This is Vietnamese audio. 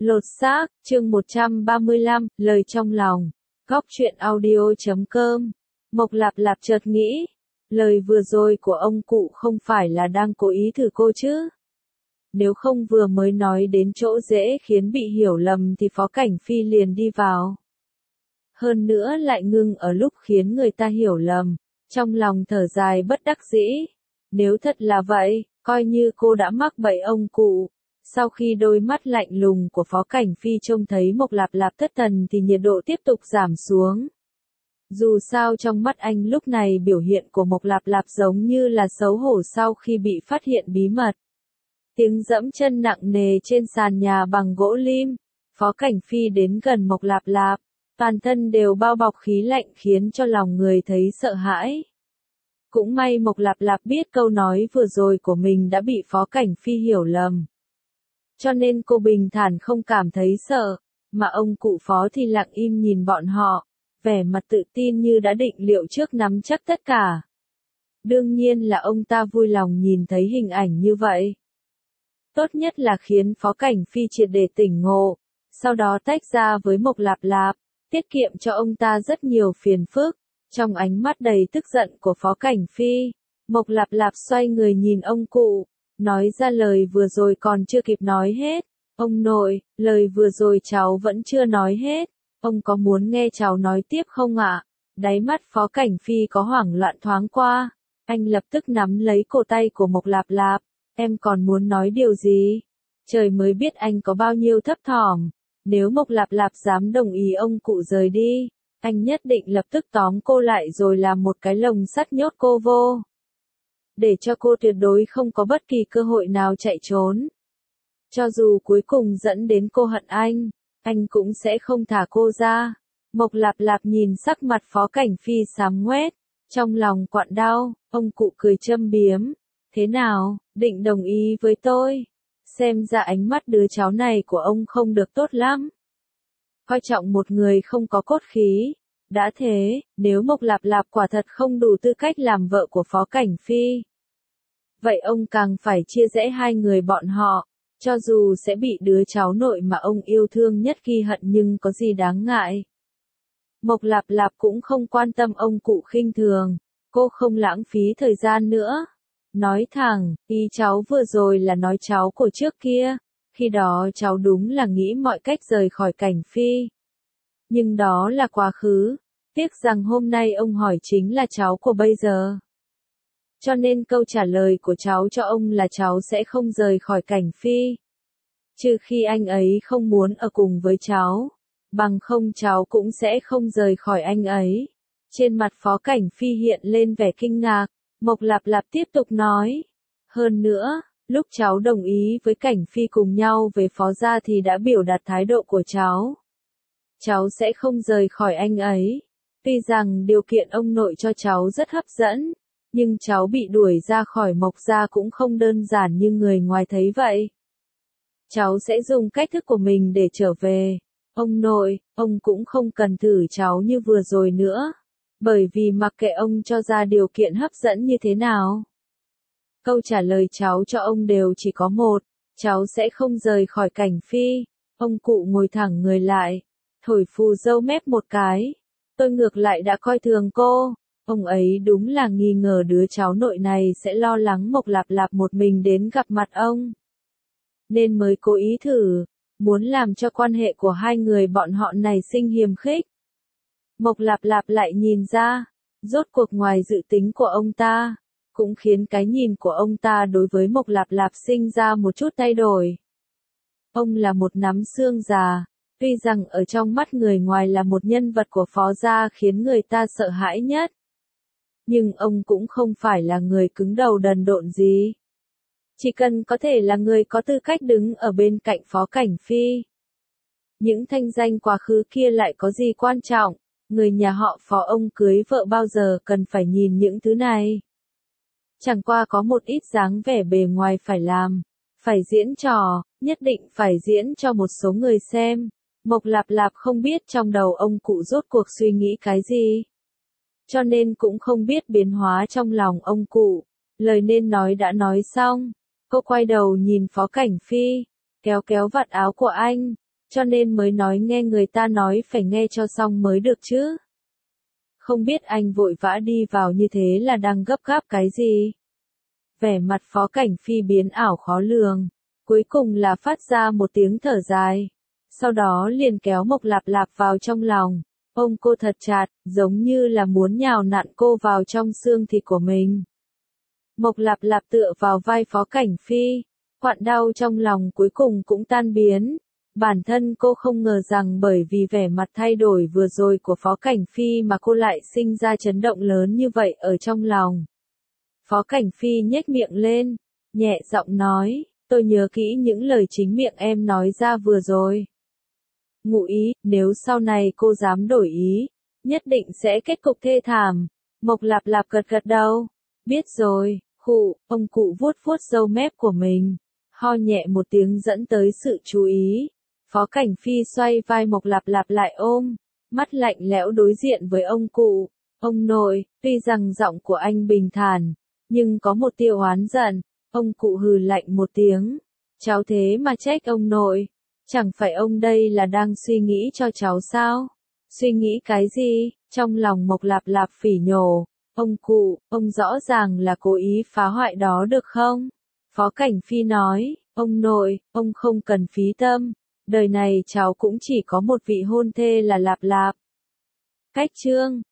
Lột xác, chương 135, lời trong lòng. Góc truyện audio.com. Mộc Lạp Lạp chợt nghĩ, lời vừa rồi của ông cụ không phải là đang cố ý thử cô chứ? Nếu không vừa mới nói đến chỗ dễ khiến bị hiểu lầm thì Phó Cảnh Phi liền đi vào. Hơn nữa lại ngưng ở lúc khiến người ta hiểu lầm, trong lòng thở dài bất đắc dĩ. Nếu thật là vậy, coi như cô đã mắc bẫy ông cụ. Sau khi đôi mắt lạnh lùng của Phó Cảnh Phi trông thấy Mộc Lạp Lạp thất thần thì nhiệt độ tiếp tục giảm xuống. Dù sao trong mắt anh lúc này biểu hiện của Mộc Lạp Lạp giống như là xấu hổ sau khi bị phát hiện bí mật. Tiếng dẫm chân nặng nề trên sàn nhà bằng gỗ lim, Phó Cảnh Phi đến gần Mộc Lạp Lạp, toàn thân đều bao bọc khí lạnh khiến cho lòng người thấy sợ hãi. Cũng may Mộc Lạp Lạp biết câu nói vừa rồi của mình đã bị Phó Cảnh Phi hiểu lầm. Cho nên cô bình thản không cảm thấy sợ, mà ông cụ Phó thì lặng im nhìn bọn họ, vẻ mặt tự tin như đã định liệu trước nắm chắc tất cả. Đương nhiên là ông ta vui lòng nhìn thấy hình ảnh như vậy. Tốt nhất là khiến Phó Cảnh Phi triệt để tỉnh ngộ, sau đó tách ra với Mộc Lạp Lạp, tiết kiệm cho ông ta rất nhiều phiền phức. Trong ánh mắt đầy tức giận của Phó Cảnh Phi, Mộc Lạp Lạp xoay người nhìn ông cụ, nói ra lời vừa rồi còn chưa kịp nói hết. Ông nội, lời vừa rồi cháu vẫn chưa nói hết, ông có muốn nghe cháu nói tiếp không ạ? Đáy mắt Phó Cảnh Phi có hoảng loạn thoáng qua, anh lập tức nắm lấy cổ tay của Mộc Lạp Lạp, em còn muốn nói điều gì? Trời mới biết anh có bao nhiêu thấp thỏm, nếu Mộc Lạp Lạp dám đồng ý ông cụ rời đi, anh nhất định lập tức tóm cô lại rồi làm một cái lồng sắt nhốt cô vô. Để cho cô tuyệt đối không có bất kỳ cơ hội nào chạy trốn. Cho dù cuối cùng dẫn đến cô hận anh cũng sẽ không thả cô ra. Mộc Lạp Lạp nhìn sắc mặt Phó Cảnh Phi xám ngoét, trong lòng quặn đau, ông cụ cười châm biếm. Thế nào, định đồng ý với tôi? Xem ra ánh mắt đứa cháu này của ông không được tốt lắm. Coi trọng một người không có cốt khí. Đã thế, nếu Mộc Lạp Lạp quả thật không đủ tư cách làm vợ của Phó Cảnh Phi, vậy ông càng phải chia rẽ hai người bọn họ, cho dù sẽ bị đứa cháu nội mà ông yêu thương nhất ghi hận nhưng có gì đáng ngại. Mộc Lạp Lạp cũng không quan tâm ông cụ khinh thường, cô không lãng phí thời gian nữa. Nói thẳng, ý cháu vừa rồi là nói cháu của trước kia, khi đó cháu đúng là nghĩ mọi cách rời khỏi Cảnh Phi. Nhưng đó là quá khứ, tiếc rằng hôm nay ông hỏi chính là cháu của bây giờ. Cho nên câu trả lời của cháu cho ông là cháu sẽ không rời khỏi Cảnh Phi. Trừ khi anh ấy không muốn ở cùng với cháu, bằng không cháu cũng sẽ không rời khỏi anh ấy. Trên mặt Phó Cảnh Phi hiện lên vẻ kinh ngạc, Mộc Lạp Lạp tiếp tục nói. Hơn nữa, lúc cháu đồng ý với Cảnh Phi cùng nhau về Phó gia thì đã biểu đạt thái độ của cháu. Cháu sẽ không rời khỏi anh ấy. Tuy rằng điều kiện ông nội cho cháu rất hấp dẫn, nhưng cháu bị đuổi ra khỏi Mộc gia cũng không đơn giản như người ngoài thấy vậy. Cháu sẽ dùng cách thức của mình để trở về. Ông nội, ông cũng không cần thử cháu như vừa rồi nữa. Bởi vì mặc kệ ông cho ra điều kiện hấp dẫn như thế nào, câu trả lời cháu cho ông đều chỉ có một, cháu sẽ không rời khỏi Cảnh Phi. Ông cụ ngồi thẳng người lại, thổi phù râu mép một cái. Tôi ngược lại đã coi thường cô. Ông ấy đúng là nghi ngờ đứa cháu nội này sẽ lo lắng Mộc Lạp Lạp một mình đến gặp mặt ông, nên mới cố ý thử, muốn làm cho quan hệ của hai người bọn họ nảy sinh hiềm khích. Mộc Lạp Lạp lại nhìn ra, rốt cuộc ngoài dự tính của ông ta, cũng khiến cái nhìn của ông ta đối với Mộc Lạp Lạp sinh ra một chút thay đổi. Ông là một nắm xương già, tuy rằng ở trong mắt người ngoài là một nhân vật của Phó gia khiến người ta sợ hãi nhất, nhưng ông cũng không phải là người cứng đầu đần độn gì. Chỉ cần có thể là người có tư cách đứng ở bên cạnh Phó Cảnh Phi. Những thanh danh quá khứ kia lại có gì quan trọng, người nhà họ Phó ông cưới vợ bao giờ cần phải nhìn những thứ này. Chẳng qua có một ít dáng vẻ bề ngoài phải làm, phải diễn trò, nhất định phải diễn cho một số người xem. Mộc Lạp Lạp không biết trong đầu ông cụ rốt cuộc suy nghĩ cái gì, cho nên cũng không biết biến hóa trong lòng ông cụ. Lời nên nói đã nói xong, cô quay đầu nhìn Phó Cảnh Phi, kéo kéo vạt áo của anh, cho nên mới nói nghe người ta nói phải nghe cho xong mới được chứ. Không biết anh vội vã đi vào như thế là đang gấp gáp cái gì? Vẻ mặt Phó Cảnh Phi biến ảo khó lường, cuối cùng là phát ra một tiếng thở dài, sau đó liền kéo Mộc Lạp Lạp vào trong lòng, ôm cô thật chặt, giống như là muốn nhào nặn cô vào trong xương thịt của mình. Mộc Lạp Lạp tựa vào vai Phó Cảnh Phi, quặn đau trong lòng cuối cùng cũng tan biến. Bản thân cô không ngờ rằng bởi vì vẻ mặt thay đổi vừa rồi của Phó Cảnh Phi mà cô lại sinh ra chấn động lớn như vậy ở trong lòng. Phó Cảnh Phi nhếch miệng lên, nhẹ giọng nói, tôi nhớ kỹ những lời chính miệng em nói ra vừa rồi. Ngụ ý, nếu sau này cô dám đổi ý, nhất định sẽ kết cục thê thảm. Mộc Lạp Lạp gật gật đầu, biết rồi, khụ, ông cụ vuốt vuốt râu mép của mình, ho nhẹ một tiếng dẫn tới sự chú ý. Phó Cảnh Phi xoay vai Mộc Lạp Lạp lại ôm, mắt lạnh lẽo đối diện với ông cụ. Ông nội, tuy rằng giọng của anh bình thản, nhưng có một tia oán giận. Ông cụ hừ lạnh một tiếng. Cháu thế mà trách ông nội. Chẳng phải ông đây là đang suy nghĩ cho cháu sao? Suy nghĩ cái gì? Trong lòng Mộc Lạp Lạp phỉ nhổ. Ông cụ, ông rõ ràng là cố ý phá hoại đó được không? Phó Cảnh Phi nói, ông nội, ông không cần phí tâm. Đời này cháu cũng chỉ có một vị hôn thê là Lạp Lạp. Cách chương